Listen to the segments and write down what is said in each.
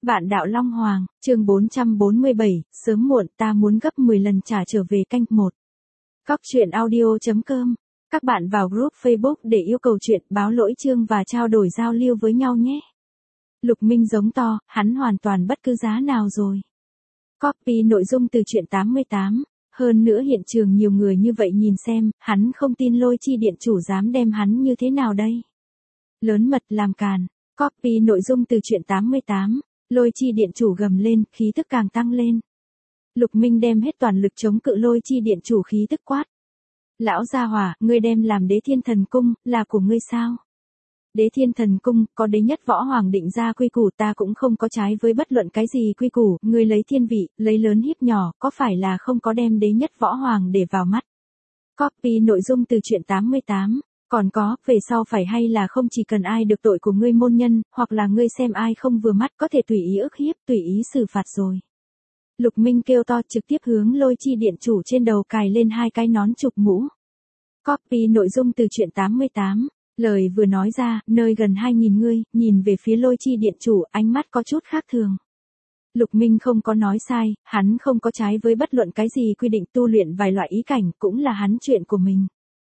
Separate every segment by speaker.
Speaker 1: Vạn đạo Long Hoàng, chương 447, sớm muộn ta muốn gấp 10 lần trả trở về canh 1. Cóc truyện audio.com. Các bạn vào group Facebook để yêu cầu chuyện, báo lỗi chương và trao đổi giao lưu với nhau nhé. Lục Minh giống to, hắn hoàn toàn bất cứ giá nào rồi. Copy nội dung từ truyện 88. Hơn nữa hiện trường nhiều người như vậy nhìn xem, hắn không tin Lôi Chi điện chủ dám đem hắn như thế nào đây. Lớn mật làm càn. Copy nội dung từ truyện 88. Lôi Chi điện chủ gầm lên, khí tức càng tăng lên. Lục Minh đem hết toàn lực chống cự Lôi Chi điện chủ khí tức quát. Lão gia hỏa, ngươi đem làm Đế Thiên Thần Cung, là của ngươi sao? Đế Thiên Thần Cung, có đế nhất võ hoàng định ra quy củ, ta cũng không có trái với bất luận cái gì quy củ, ngươi lấy thiên vị, lấy lớn hiếp nhỏ, có phải là không có đem đế nhất võ hoàng để vào mắt? Copy nội dung từ truyện 88. Còn có, về sau phải hay là không chỉ cần ai được tội của ngươi môn nhân, hoặc là ngươi xem ai không vừa mắt có thể tùy ý ức hiếp, tùy ý xử phạt rồi. Lục Minh kêu to trực tiếp hướng Lôi Chi điện chủ trên đầu cài lên hai cái nón chụp mũ. Copy nội dung từ truyện 88. Lời vừa nói ra, nơi gần 2.000 người, nhìn về phía Lôi Chi điện chủ, ánh mắt có chút khác thường. Lục Minh không có nói sai, hắn không có trái với bất luận cái gì quy định tu luyện vài loại ý cảnh, cũng là hắn chuyện của mình.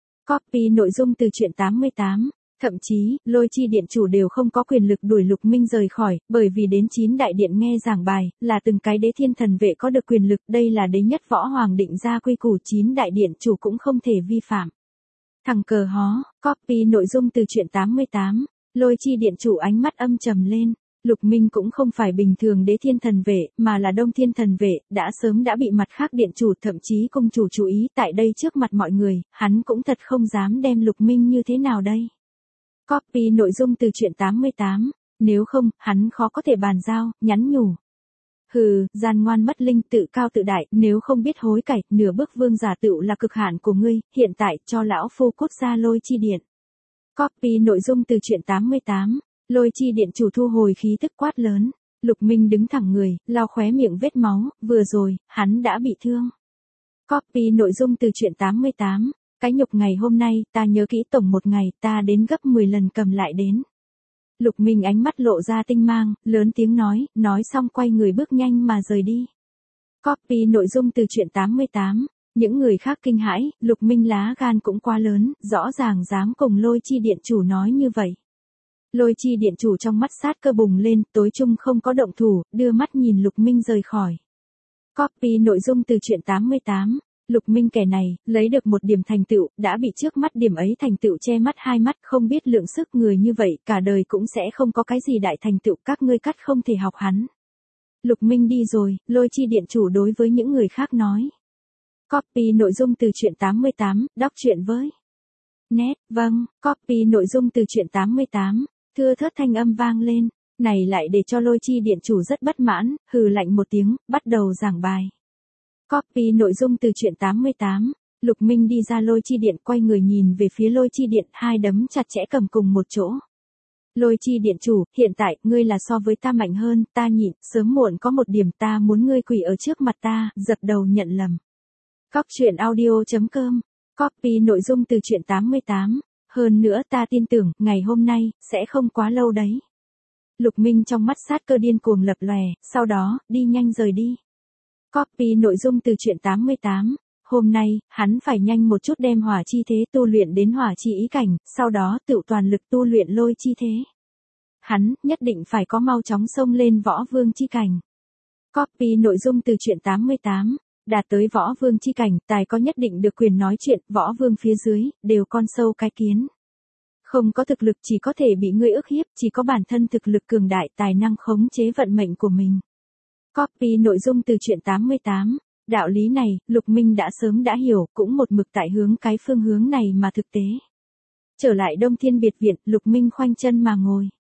Speaker 1: Copy nội dung từ truyện 88. Thậm chí, Lôi Chi điện chủ đều không có quyền lực đuổi Lục Minh rời khỏi, bởi vì đến 9 đại điện nghe giảng bài, là từng cái đế thiên thần vệ có được quyền lực, đây là đế nhất võ hoàng định ra quy củ 9 đại điện chủ cũng không thể vi phạm. Thằng cờ hó. Copy nội dung từ truyện 88. Lôi Chi điện chủ ánh mắt âm trầm lên. Lục Minh cũng không phải bình thường đế thiên thần vệ, mà là đông thiên thần vệ, đã sớm đã bị mặt khác điện chủ thậm chí cung chủ chú ý, tại đây trước mặt mọi người, hắn cũng thật không dám đem Lục Minh như thế nào đây. Copy nội dung từ truyện 88. Nếu không, hắn khó có thể bàn giao, nhắn nhủ. Hừ, gian ngoan mất linh, tự cao tự đại, nếu không biết hối cải, nửa bước vương giả tựu là cực hạn của ngươi, hiện tại, cho lão phu cút ra Lôi Chi điện. Copy nội dung từ truyện 88. Lôi Chi điện chủ thu hồi khí tức quát lớn. Lục Minh đứng thẳng người, lau khóe miệng vết máu, vừa rồi, hắn đã bị thương. Copy nội dung từ truyện 88. Cái nhục ngày hôm nay, ta nhớ kỹ tổng một ngày, ta đến gấp 10 lần cầm lại đến. Lục Minh ánh mắt lộ ra tinh mang, lớn tiếng nói xong quay người bước nhanh mà rời đi. Copy nội dung từ truyện 88. Những người khác kinh hãi, Lục Minh lá gan cũng quá lớn, rõ ràng dám cùng Lôi Chi điện chủ nói như vậy. Lôi Chi điện chủ trong mắt sát cơ bùng lên, tối chung không có động thủ, đưa mắt nhìn Lục Minh rời khỏi. Copy nội dung từ truyện 88. Lục Minh kẻ này, lấy được một điểm thành tựu, đã bị trước mắt điểm ấy thành tựu che mắt hai mắt, không biết lượng sức người như vậy, cả đời cũng sẽ không có cái gì đại thành tựu, các ngươi cắt không thể học hắn. Lục Minh đi rồi, Lôi Chi điện chủ đối với những người khác nói. Copy nội dung từ truyện 88, đọc truyện với. Nét, vâng, copy nội dung từ truyện 88, thưa thớt thanh âm vang lên, này lại để cho Lôi Chi điện chủ rất bất mãn, hừ lạnh một tiếng, bắt đầu giảng bài. Copy nội dung từ truyện 88. Lục Minh đi ra Lôi Chi điện quay người nhìn về phía Lôi Chi điện, hai đấm chặt chẽ cầm cùng một chỗ. Lôi Chi điện chủ, hiện tại, ngươi là so với ta mạnh hơn, ta nhịn, sớm muộn có một điểm ta muốn ngươi quỳ ở trước mặt ta, dập đầu nhận lầm. Cóc truyện audio.com. Copy nội dung từ truyện 88. Hơn nữa ta tin tưởng, ngày hôm nay, sẽ không quá lâu đấy. Lục Minh trong mắt sát cơ điên cuồng lập lòe, sau đó, đi nhanh rời đi. Copy nội dung từ truyện 88. Hôm nay, hắn phải nhanh một chút đem hỏa chi thế tu luyện đến hỏa chi ý cảnh, sau đó tự toàn lực tu luyện lôi chi thế. Hắn, nhất định phải có mau chóng xông lên võ vương chi cảnh. Copy nội dung từ truyện 88. Đạt tới võ vương chi cảnh, tài có nhất định được quyền nói chuyện, võ vương phía dưới, đều con sâu cái kiến. Không có thực lực chỉ có thể bị ngươi ức hiếp, chỉ có bản thân thực lực cường đại tài năng khống chế vận mệnh của mình. Copy nội dung từ truyện 88. Đạo lý này, Lục Minh đã sớm đã hiểu, cũng một mực tại hướng cái phương hướng này mà thực tế. Trở lại Đông Thiên biệt viện, Lục Minh khoanh chân mà ngồi.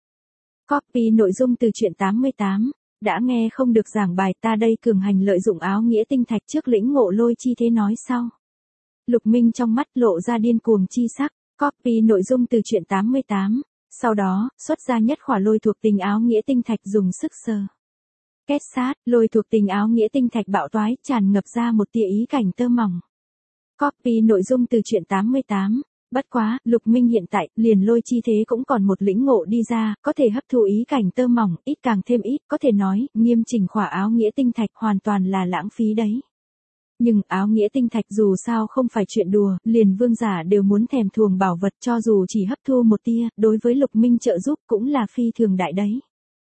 Speaker 1: Copy nội dung từ truyện 88. Đã nghe không được giảng bài, ta đây cường hành lợi dụng áo nghĩa tinh thạch trước lĩnh ngộ Lôi Chi thế nói sau. Lục Minh trong mắt lộ ra điên cuồng chi sắc. Copy nội dung từ truyện 88. Sau đó, xuất ra nhất khỏa lôi thuộc tình áo nghĩa tinh thạch dùng sức sờ. Kết sát, lôi thuộc tình áo nghĩa tinh thạch bạo toái, tràn ngập ra một tia ý cảnh tơ mỏng. Copy nội dung từ truyện 88. Bất quá, Lục Minh hiện tại, liền lôi chi thế cũng còn một lĩnh ngộ đi ra, có thể hấp thụ ý cảnh tơ mỏng, ít càng thêm ít, có thể nói, nghiêm chỉnh khỏa áo nghĩa tinh thạch hoàn toàn là lãng phí đấy. Nhưng áo nghĩa tinh thạch dù sao không phải chuyện đùa, liền vương giả đều muốn thèm thuồng bảo vật cho dù chỉ hấp thu một tia, đối với Lục Minh trợ giúp cũng là phi thường đại đấy.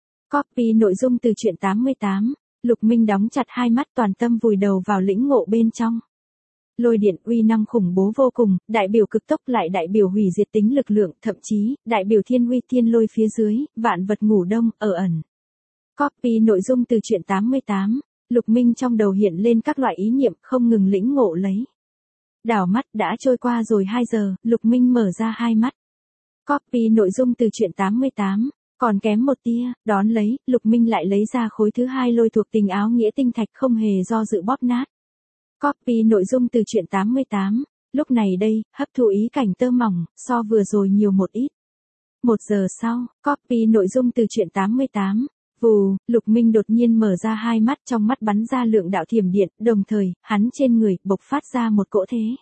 Speaker 1: Copy nội dung từ truyện 88, Lục Minh đóng chặt hai mắt toàn tâm vùi đầu vào lĩnh ngộ bên trong. Lôi điện uy năng khủng bố vô cùng, đại biểu cực tốc lại đại biểu hủy diệt tính lực lượng, thậm chí, đại biểu thiên uy thiên lôi phía dưới, vạn vật ngủ đông, ở ẩn. Copy nội dung từ truyện 88, Lục Minh trong đầu hiện lên các loại ý niệm không ngừng lĩnh ngộ lấy. Đảo mắt đã trôi qua rồi 2 giờ, Lục Minh mở ra hai mắt. Copy nội dung từ truyện 88, còn kém một tia, đón lấy, Lục Minh lại lấy ra khối thứ hai lôi thuộc tình áo nghĩa tinh thạch không hề do dự bóp nát. Copy nội dung từ truyện 88, lúc này đây, hấp thụ ý cảnh tơ mỏng, so vừa rồi nhiều một ít. 1 giờ sau, copy nội dung từ truyện 88, vù, Lục Minh đột nhiên mở ra hai mắt trong mắt bắn ra lượng đạo thiểm điện, đồng thời, hắn trên người, bộc phát ra một cỗ thế.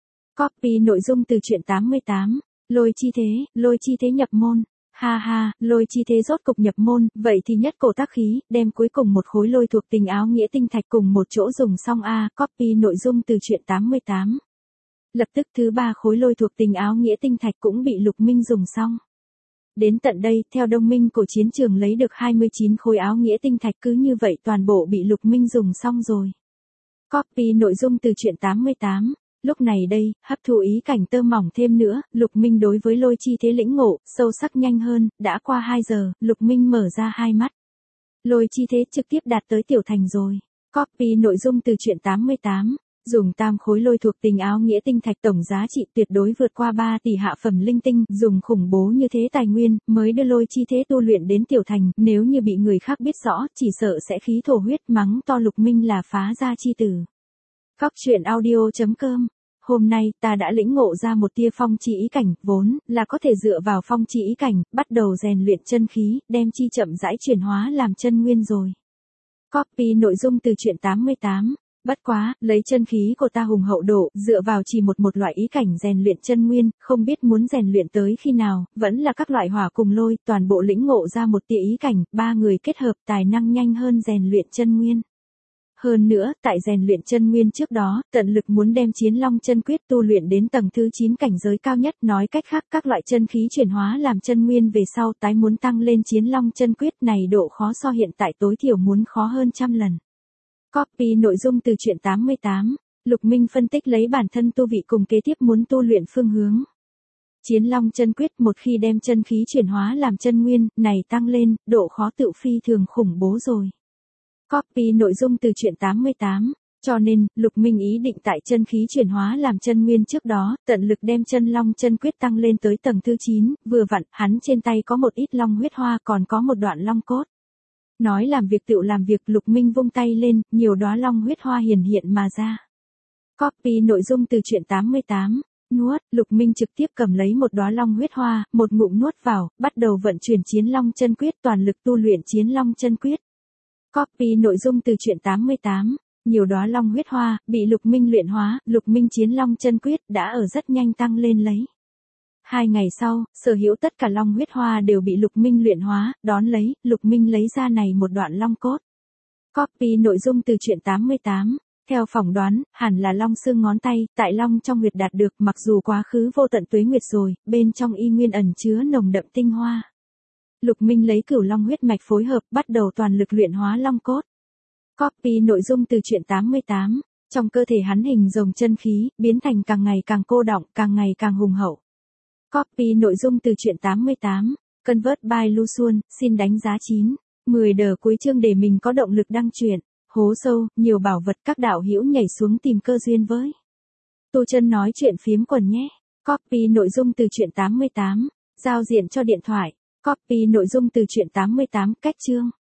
Speaker 1: Copy nội dung từ truyện 88, lôi chi thế nhập môn. Ha ha, lôi chi thế rốt cục nhập môn, vậy thì nhất cổ tác khí, đem cuối cùng một khối lôi thuộc tình áo nghĩa tinh thạch cùng một chỗ dùng xong a, copy nội dung từ truyện 88. Lập tức thứ ba khối lôi thuộc tình áo nghĩa tinh thạch cũng bị Lục Minh dùng xong. Đến tận đây, theo Đông Minh cổ chiến trường lấy được 29 khối áo nghĩa tinh thạch cứ như vậy toàn bộ bị Lục Minh dùng xong rồi. Copy nội dung từ truyện 88. Lúc này đây, hấp thụ ý cảnh tơ mỏng thêm nữa, Lục Minh đối với lôi chi thế lĩnh ngộ, sâu sắc nhanh hơn, đã qua 2 giờ, Lục Minh mở ra hai mắt. Lôi chi thế trực tiếp đạt tới tiểu thành rồi. Copy nội dung từ truyện 88, dùng tam khối lôi thuộc tình áo nghĩa tinh thạch tổng giá trị tuyệt đối vượt qua 3 tỷ hạ phẩm linh tinh, dùng khủng bố như thế tài nguyên, mới đưa lôi chi thế tu luyện đến tiểu thành, nếu như bị người khác biết rõ, chỉ sợ sẽ khí thổ huyết mắng to Lục Minh là phá gia chi tử. Các truyện audio.com. Hôm nay ta đã lĩnh ngộ ra một tia phong chi ý cảnh, vốn là có thể dựa vào phong chi ý cảnh, bắt đầu rèn luyện chân khí, đem chi chậm rãi chuyển hóa làm chân nguyên rồi. Copy nội dung từ truyện 88. Bất quá, lấy chân khí của ta hùng hậu độ, dựa vào chỉ một loại ý cảnh rèn luyện chân nguyên, không biết muốn rèn luyện tới khi nào, vẫn là các loại hỏa cùng lôi, toàn bộ lĩnh ngộ ra một tia ý cảnh, ba người kết hợp tài năng nhanh hơn rèn luyện chân nguyên. Hơn nữa, tại rèn luyện chân nguyên trước đó, tận lực muốn đem Chiến Long chân quyết tu luyện đến tầng thứ 9 cảnh giới cao nhất, nói cách khác các loại chân khí chuyển hóa làm chân nguyên về sau tái muốn tăng lên Chiến Long chân quyết này độ khó so hiện tại tối thiểu muốn khó hơn trăm lần. Copy nội dung từ truyện 88, Lục Minh phân tích lấy bản thân tu vị cùng kế tiếp muốn tu luyện phương hướng. Chiến Long chân quyết một khi đem chân khí chuyển hóa làm chân nguyên, này tăng lên, độ khó tự phi thường khủng bố rồi. Copy nội dung từ truyện 88, cho nên, Lục Minh ý định tại chân khí chuyển hóa làm chân nguyên trước đó, tận lực đem chân long chân quyết tăng lên tới tầng thứ 9, vừa vặn, hắn trên tay có một ít long huyết hoa còn có một đoạn long cốt. Nói làm việc tựu làm việc, Lục Minh vung tay lên, nhiều đóa long huyết hoa hiển hiện mà ra. Copy nội dung từ truyện 88, nuốt, Lục Minh trực tiếp cầm lấy một đóa long huyết hoa, một ngụm nuốt vào, bắt đầu vận chuyển Chiến Long chân quyết toàn lực tu luyện Chiến Long chân quyết. Copy nội dung từ truyện 88, nhiều đóa long huyết hoa, bị Lục Minh luyện hóa, Lục Minh Chiến Long chân quyết đã ở rất nhanh tăng lên lấy. 2 ngày sau, sở hữu tất cả long huyết hoa đều bị Lục Minh luyện hóa, đón lấy, Lục Minh lấy ra này một đoạn long cốt. Copy nội dung từ truyện 88, theo phỏng đoán, hẳn là long xương ngón tay, tại long trong huyệt đạt được, mặc dù quá khứ vô tận tuế nguyệt rồi, bên trong y nguyên ẩn chứa nồng đậm tinh hoa. Lục Minh lấy cửu long huyết mạch phối hợp, bắt đầu toàn lực luyện hóa long cốt. Copy nội dung từ truyện 88, trong cơ thể hắn hình rồng chân khí, biến thành càng ngày càng cô đọng, càng ngày càng hùng hậu. Copy nội dung từ truyện 88, Convert by Luxuan, xin đánh giá 9. 10 đờ cuối chương để mình có động lực đăng truyện. Hố sâu, nhiều bảo vật các đạo hữu nhảy xuống tìm cơ duyên với. Tu Chân nói chuyện phiếm quần nhé. Copy nội dung từ truyện 88, giao diện cho điện thoại. Copy nội dung từ truyện 88, cách chương.